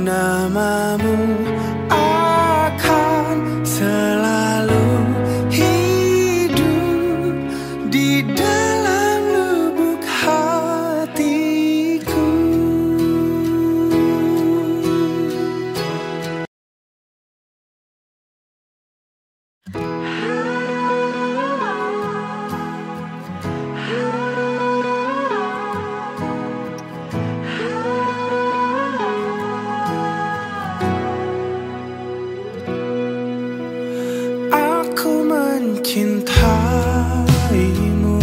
Namamu akan selalu hidup di dalam lubuk hatiku. Aku mencintaimu,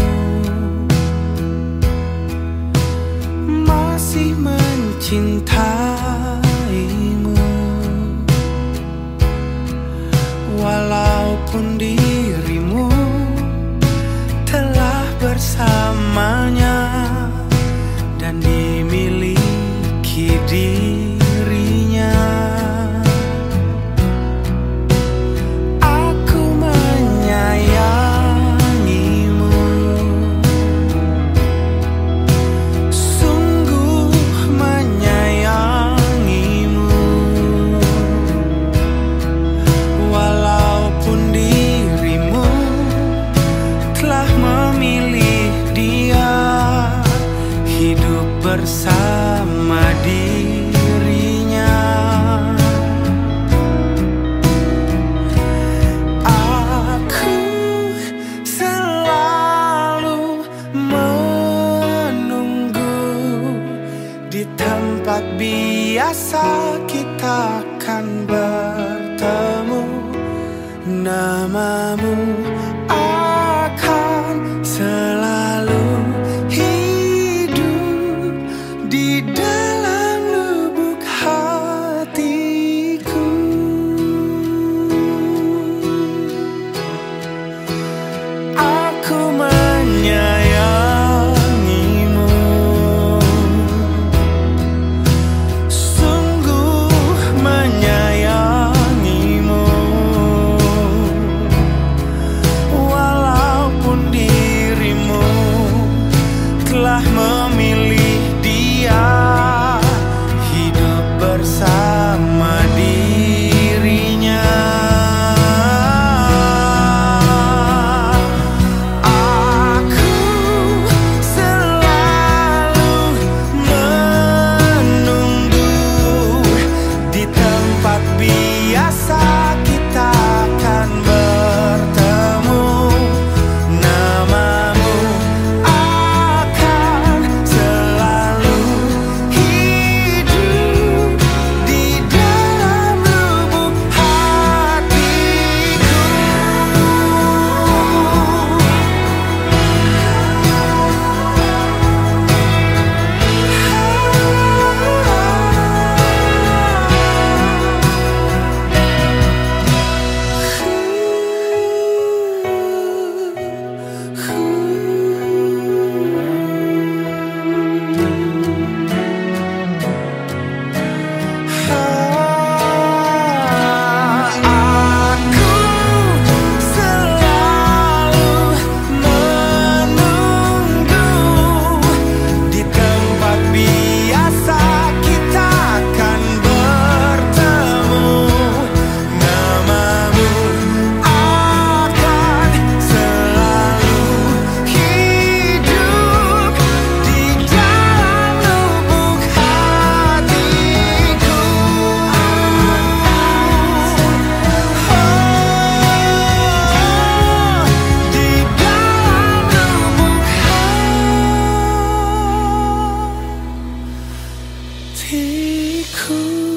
masih mencintaimu, walaupun dirimu telah bersamanya dan dimiliki dirinya. Bersama dirinya, aku selalu menunggu di tempat biasa kita akan bertemu. Namamu akan selalu di dalam lubuk hatiku. Aku menyayangimu, sungguh menyayangimu, walaupun dirimu telah memilih hidup bersama dirinya. Aku selalu menunggu di tempat biasa kita akan bertemu. Namamu akan selalu hatiku.